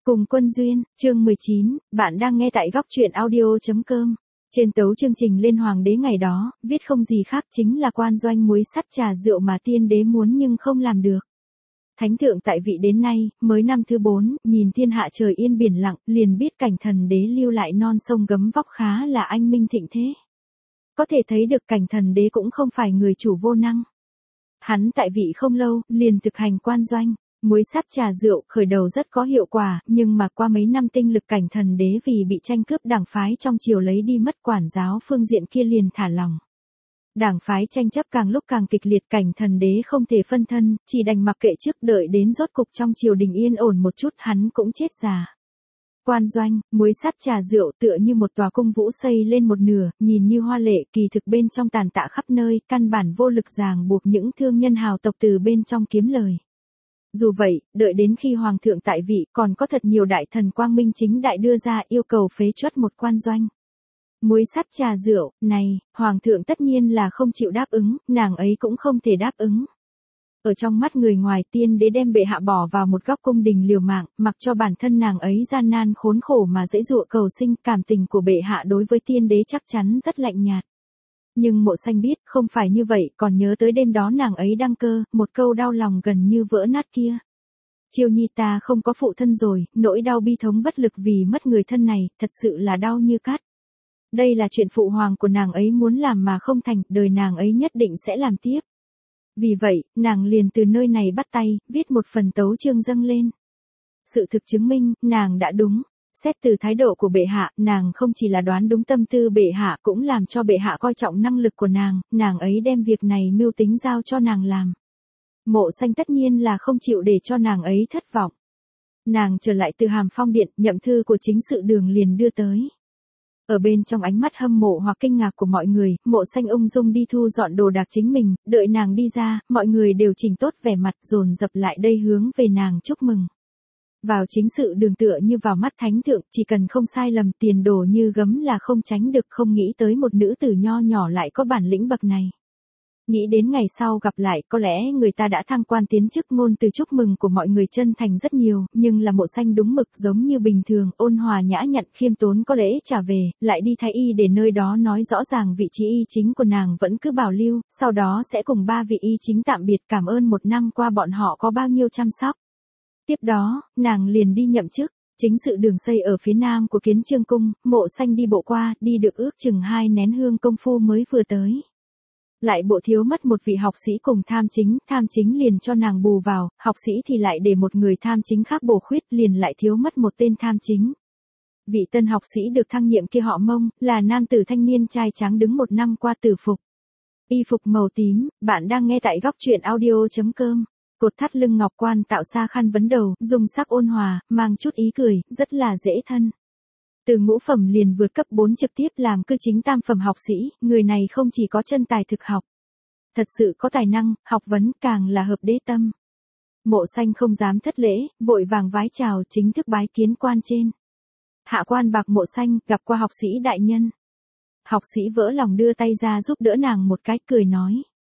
Cùng Quân Duyên, chương 19, bạn đang nghe tại góc truyện audio.com. Trên tấu chương trình lên hoàng đế ngày đó, viết không gì khác chính là quan doanh muối sắt trà rượu mà tiên đế muốn nhưng không làm được. Thánh thượng tại vị đến nay, mới năm thứ 4, nhìn thiên hạ trời yên biển lặng, liền biết cảnh thần đế lưu lại non sông gấm vóc khá là anh minh thịnh thế. Có thể thấy được cảnh thần đế cũng không phải người chủ vô năng. Hắn tại vị không lâu, liền thực hành quan doanh. Muối sắt trà rượu khởi đầu rất có hiệu quả, nhưng mà qua mấy năm tinh lực cảnh thần đế vì bị tranh cướp đảng phái trong triều lấy đi mất quản giáo phương diện kia liền thả lỏng. Đảng phái tranh chấp càng lúc càng kịch liệt, cảnh thần đế không thể phân thân, chỉ đành mặc kệ trước đợi đến rốt cục trong triều đình yên ổn một chút hắn cũng chết già. Quan doanh, muối sắt trà rượu tựa như một tòa cung vũ xây lên một nửa, nhìn như hoa lệ kỳ thực bên trong tàn tạ khắp nơi, căn bản vô lực ràng buộc những thương nhân hào tộc từ bên trong kiếm lời. Dù vậy, đợi đến khi hoàng thượng tại vị còn có thật nhiều đại thần quang minh chính đại đưa ra yêu cầu phế truất một quan doanh. Muối sắt trà rượu, này, hoàng thượng tất nhiên là không chịu đáp ứng, nàng ấy cũng không thể đáp ứng. Ở trong mắt người ngoài tiên đế đem bệ hạ bỏ vào một góc cung đình liều mạng, mặc cho bản thân nàng ấy gian nan khốn khổ mà dễ dụa cầu sinh, cảm tình của bệ hạ đối với tiên đế chắc chắn rất lạnh nhạt. Nhưng Mộ Xanh biết không phải như vậy, còn nhớ tới đêm đó nàng ấy đăng cơ, một câu đau lòng gần như vỡ nát kia. Chiêu nhi ta không có phụ thân rồi, nỗi đau bi thống bất lực vì mất người thân này, thật sự là đau như cát. Đây là chuyện phụ hoàng của nàng ấy muốn làm mà không thành, đời nàng ấy nhất định sẽ làm tiếp. Vì vậy, nàng liền từ nơi này bắt tay, viết một phần tấu chương dâng lên. Sự thực chứng minh, nàng đã đúng. Xét từ thái độ của bệ hạ, nàng không chỉ là đoán đúng tâm tư bệ hạ cũng làm cho bệ hạ coi trọng năng lực của nàng ấy đem việc này mưu tính giao cho nàng làm. Mộ Xanh tất nhiên là không chịu để cho nàng ấy thất vọng. Nàng trở lại từ Hàm Phong điện, nhậm thư của chính sự Đường liền đưa tới. Ở bên trong ánh mắt hâm mộ hoặc kinh ngạc của mọi người, Mộ Xanh ung dung đi thu dọn đồ đạc chính mình, đợi nàng đi ra, mọi người đều chỉnh tốt vẻ mặt dồn dập lại đây hướng về nàng chúc mừng. Vào chính sự Đường tựa như vào mắt thánh thượng, chỉ cần không sai lầm tiền đồ như gấm là không tránh được, không nghĩ tới một nữ tử nho nhỏ lại có bản lĩnh bậc này. Nghĩ đến ngày sau gặp lại, có lẽ người ta đã thăng quan tiến chức, ngôn từ chúc mừng của mọi người chân thành rất nhiều, nhưng là Mộ Xanh đúng mực giống như bình thường, ôn hòa nhã nhặn khiêm tốn có lễ trả về, lại đi thái y để nơi đó nói rõ ràng vị trí y chính của nàng vẫn cứ bảo lưu, sau đó sẽ cùng 3 vị y chính tạm biệt cảm ơn một năm qua bọn họ có bao nhiêu chăm sóc. Tiếp đó, nàng liền đi nhậm chức. Chính sự Đường xây ở phía nam của Kiến Chương cung, Mộ Xanh đi bộ qua, đi được ước chừng 2 nén hương công phu mới vừa tới. Lại bộ thiếu mất một vị học sĩ cùng tham chính liền cho nàng bù vào, học sĩ thì lại để một người tham chính khác bổ khuyết, liền lại thiếu mất một tên tham chính. Vị tân học sĩ được thăng nhiệm kia họ Mông, là nam tử thanh niên trai tráng đứng 1 năm qua tử phục. Y phục màu tím, bạn đang nghe tại góc truyện audio.com. Cột thắt lưng ngọc quan tạo xa khăn vấn đầu, dùng sắc ôn hòa, mang chút ý cười, rất là dễ thân. Từ ngũ phẩm liền vượt cấp 4 trực tiếp làm cư chính tam phẩm học sĩ, người này không chỉ có chân tài thực học. Thật sự có tài năng, học vấn càng là hợp đế tâm. Mộ Xanh không dám thất lễ, vội vàng vái chào chính thức bái kiến quan trên. Hạ quan bạc Mộ Xanh, gặp qua học sĩ đại nhân. Học sĩ vỡ lòng đưa tay ra giúp đỡ nàng một cái, cười nói.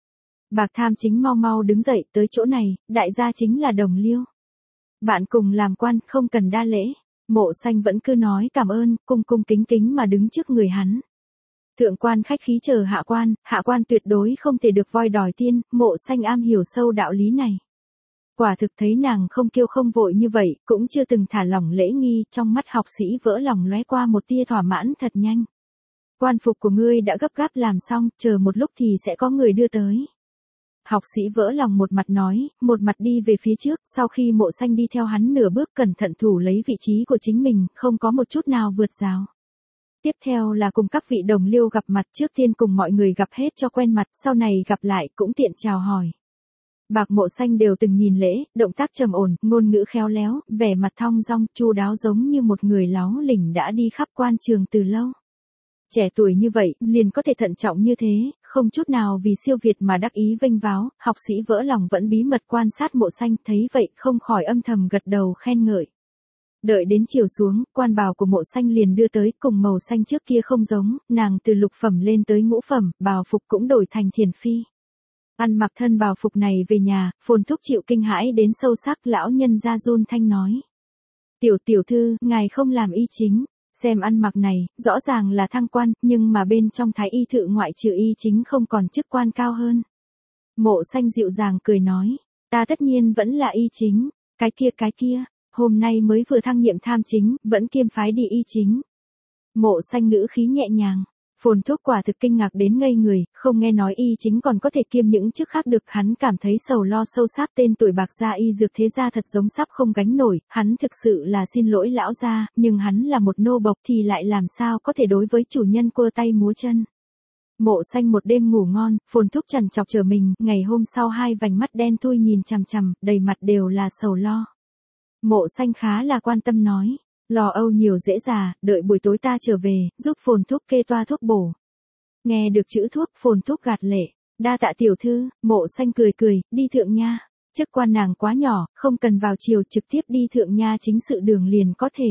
Bạc tham chính mau mau đứng dậy, tới chỗ này, đại gia chính là Đồng Liêu. Bạn cùng làm quan, không cần đa lễ. Mộ Xanh vẫn cứ nói cảm ơn, cung cung kính kính mà đứng trước người hắn. Thượng quan khách khí chờ hạ quan tuyệt đối không thể được voi đòi tiên, Mộ Xanh am hiểu sâu đạo lý này. Quả thực thấy nàng không kiêu không vội như vậy, cũng chưa từng thả lỏng lễ nghi, trong mắt học sĩ vỡ lòng lóe qua một tia thỏa mãn thật nhanh. Quan phục của ngươi đã gấp gáp làm xong, chờ một lúc thì sẽ có người đưa tới. Học sĩ vỡ lòng một mặt nói, một mặt đi về phía trước, sau khi Mộ Xanh đi theo hắn nửa bước cẩn thận thủ lấy vị trí của chính mình, không có một chút nào vượt rào. Tiếp theo là cùng các vị đồng liêu gặp mặt, trước tiên cùng mọi người gặp hết cho quen mặt, sau này gặp lại cũng tiện chào hỏi. Bạc Mộ Xanh đều từng nhìn lễ, động tác trầm ổn, ngôn ngữ khéo léo, vẻ mặt thong dong, chu đáo giống như một người láo lỉnh đã đi khắp quan trường từ lâu. Trẻ tuổi như vậy, liền có thể thận trọng như thế, không chút nào vì siêu việt mà đắc ý vênh váo, học sĩ vỡ lòng vẫn bí mật quan sát Mộ Xanh, thấy vậy không khỏi âm thầm gật đầu khen ngợi. Đợi đến chiều xuống, quan bào của Mộ Xanh liền đưa tới, cùng màu xanh trước kia không giống, nàng từ lục phẩm lên tới ngũ phẩm, bào phục cũng đổi thành thiền phi. Ăn mặc thân bào phục này về nhà, Phồn Thúc chịu kinh hãi đến sâu sắc, lão nhân ra run thanh nói. Tiểu thư, ngài không làm y chính. Xem ăn mặc này, rõ ràng là thăng quan, nhưng mà bên trong thái y thự ngoại trừ y chính không còn chức quan cao hơn. Mộ Xanh dịu dàng cười nói, ta tất nhiên vẫn là y chính, cái kia, hôm nay mới vừa thăng nhiệm tham chính, vẫn kiêm phái đi y chính. Mộ Xanh ngữ khí nhẹ nhàng. Phồn Thúc quả thực kinh ngạc đến ngây người, không nghe nói y chính còn có thể kiêm những chức khác được, hắn cảm thấy sầu lo sâu sắc, tên tuổi bạc gia y dược thế gia thật giống sắp không gánh nổi, hắn thực sự là xin lỗi lão gia, nhưng hắn là một nô bộc thì lại làm sao có thể đối với chủ nhân cua tay múa chân. Mộ Xanh một đêm ngủ ngon, Phồn Thúc trằn trọc chờ mình, ngày hôm sau hai vành mắt đen thui nhìn chằm chằm, đầy mặt đều là sầu lo. Mộ Xanh khá là quan tâm nói. Lo âu nhiều dễ già, đợi buổi tối ta trở về, giúp Phồn Thúc kê toa thuốc bổ. Nghe được chữ thuốc, Phồn Thúc gạt lệ. Đa tạ tiểu thư, Mộ Xanh cười, đi thượng nha. Chức quan nàng quá nhỏ, không cần vào chiều, trực tiếp đi thượng nha chính sự đường liền có thể.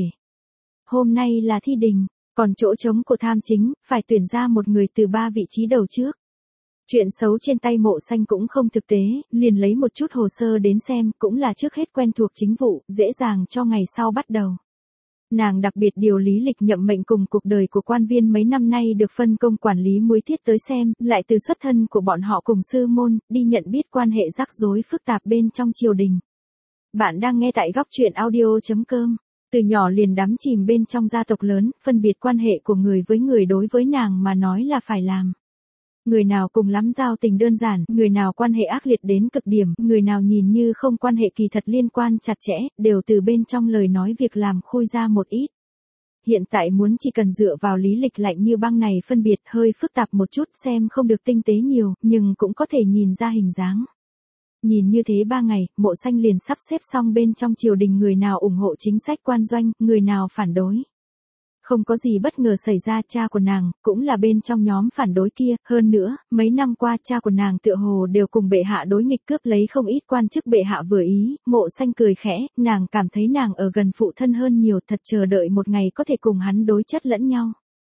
Hôm nay là thi đình, còn chỗ trống của tham chính, phải tuyển ra một người từ 3 vị trí đầu trước. Chuyện xấu trên tay Mộ Xanh cũng không thực tế, liền lấy một chút hồ sơ đến xem, cũng là trước hết quen thuộc chính vụ, dễ dàng cho ngày sau bắt đầu. Nàng đặc biệt điều lý lịch nhậm mệnh cùng cuộc đời của quan viên mấy năm nay được phân công quản lý muối thiết tới xem, lại từ xuất thân của bọn họ cùng sư môn, đi nhận biết quan hệ rắc rối phức tạp bên trong triều đình. Bạn đang nghe tại góc truyện audio.com. Từ nhỏ liền đắm chìm bên trong gia tộc lớn, phân biệt quan hệ của người với người đối với nàng mà nói là phải làm. Người nào cùng lắm giao tình đơn giản, người nào quan hệ ác liệt đến cực điểm, người nào nhìn như không quan hệ kỳ thật liên quan chặt chẽ, đều từ bên trong lời nói việc làm khui ra một ít. Hiện tại muốn chỉ cần dựa vào lý lịch lạnh như băng này phân biệt hơi phức tạp một chút, xem không được tinh tế nhiều, nhưng cũng có thể nhìn ra hình dáng. Nhìn như thế 3 ngày, Mộ Xanh liền sắp xếp xong bên trong triều đình người nào ủng hộ chính sách quan doanh, người nào phản đối. Không có gì bất ngờ xảy ra, cha của nàng, cũng là bên trong nhóm phản đối kia, hơn nữa, mấy năm qua cha của nàng tựa hồ đều cùng bệ hạ đối nghịch cướp lấy không ít quan chức bệ hạ vừa ý, Mộ Xanh cười khẽ, nàng cảm thấy nàng ở gần phụ thân hơn nhiều, thật chờ đợi một ngày có thể cùng hắn đối chất lẫn nhau.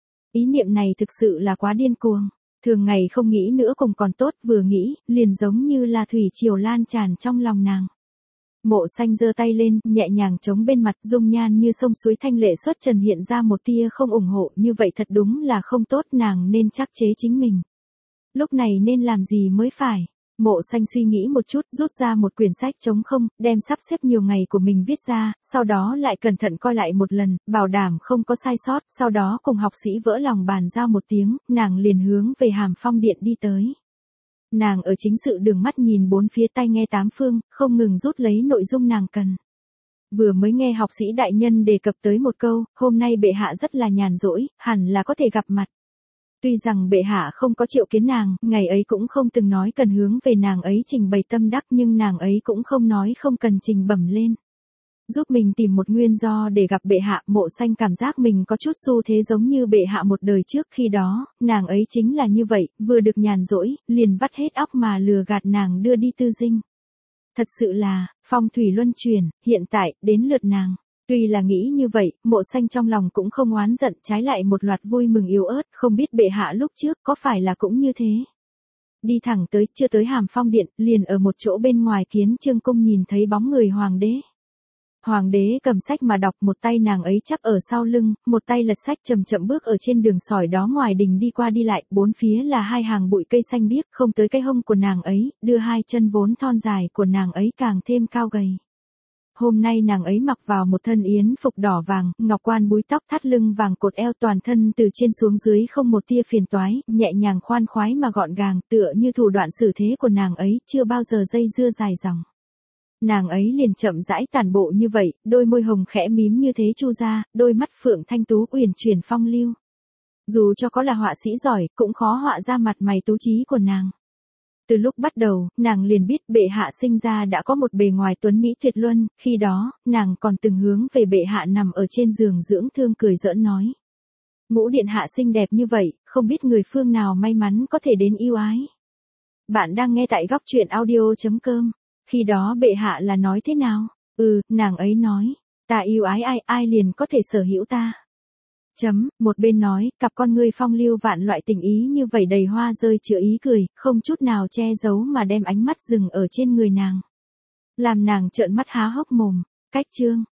Ý niệm này thực sự là quá điên cuồng, thường ngày không nghĩ nữa cùng còn tốt, vừa nghĩ, liền giống như là thủy triều lan tràn trong lòng nàng. Mộ Xanh giơ tay lên, nhẹ nhàng chống bên mặt, dung nhan như sông suối thanh lệ xuất trần hiện ra một tia không ủng hộ, như vậy thật đúng là không tốt, nàng nên trắc chế chính mình. Lúc này nên làm gì mới phải? Mộ Xanh suy nghĩ một chút, rút ra một quyển sách trống không, đem sắp xếp nhiều ngày của mình viết ra, sau đó lại cẩn thận coi lại một lần, bảo đảm không có sai sót, sau đó cùng học sĩ vỡ lòng bàn giao một tiếng, nàng liền hướng về Hàm Phong Điện đi tới. Nàng ở chính sự đường mắt nhìn bốn phía, tai nghe tám phương, không ngừng rút lấy nội dung nàng cần. Vừa mới nghe học sĩ đại nhân đề cập tới một câu, hôm nay bệ hạ rất là nhàn rỗi, hẳn là có thể gặp mặt. Tuy rằng bệ hạ không có triệu kiến nàng, ngày ấy cũng không từng nói cần hướng về nàng ấy trình bày tâm đắc, nhưng nàng ấy cũng không nói không cần trình bẩm lên. Giúp mình tìm một nguyên do để gặp bệ hạ, Mộ Xanh cảm giác mình có chút xu thế giống như bệ hạ một đời trước, khi đó, nàng ấy chính là như vậy, vừa được nhàn rỗi, liền vắt hết óc mà lừa gạt nàng đưa đi tư dinh. Thật sự là, phong thủy luân chuyển, hiện tại, đến lượt nàng. Tuy là nghĩ như vậy, Mộ Xanh trong lòng cũng không oán giận, trái lại một loạt vui mừng yếu ớt, không biết bệ hạ lúc trước có phải là cũng như thế. Đi thẳng tới, chưa tới Hàm Phong Điện, liền ở một chỗ bên ngoài Kiến Chương cung nhìn thấy bóng người hoàng đế. Hoàng đế cầm sách mà đọc, một tay nàng ấy chắp ở sau lưng, một tay lật sách chậm chậm bước ở trên đường sỏi đó ngoài đình đi qua đi lại, bốn phía là hai hàng bụi cây xanh biếc, không tới cái hông của nàng ấy, đưa hai chân vốn thon dài của nàng ấy càng thêm cao gầy. Hôm nay nàng ấy mặc vào một thân yến phục đỏ vàng, ngọc quan búi tóc, thắt lưng vàng, cột eo, toàn thân từ trên xuống dưới không một tia phiền toái, nhẹ nhàng khoan khoái mà gọn gàng, tựa như thủ đoạn xử thế của nàng ấy, chưa bao giờ dây dưa dài dòng. Nàng ấy liền chậm rãi tản bộ như vậy, đôi môi hồng khẽ mím như thế chu ra, đôi mắt phượng thanh tú uyển chuyển phong lưu. Dù cho có là họa sĩ giỏi, cũng khó họa ra mặt mày tú trí của nàng. Từ lúc bắt đầu, nàng liền biết bệ hạ sinh ra đã có một bề ngoài tuấn mỹ tuyệt luân, khi đó, nàng còn từng hướng về bệ hạ nằm ở trên giường dưỡng thương cười giỡn nói. Ngũ điện hạ xinh đẹp như vậy, không biết người phương nào may mắn có thể đến yêu ái. Bạn đang nghe tại góc truyện audio.com. Khi đó bệ hạ là nói thế nào? Nàng ấy nói, ta yêu ái ai, ai liền có thể sở hữu ta. Một bên nói, cặp con ngươi phong lưu vạn loại tình ý như vậy đầy hoa rơi chứa ý cười, không chút nào che giấu mà đem ánh mắt dừng ở trên người nàng. Làm nàng trợn mắt há hốc mồm, cách chương.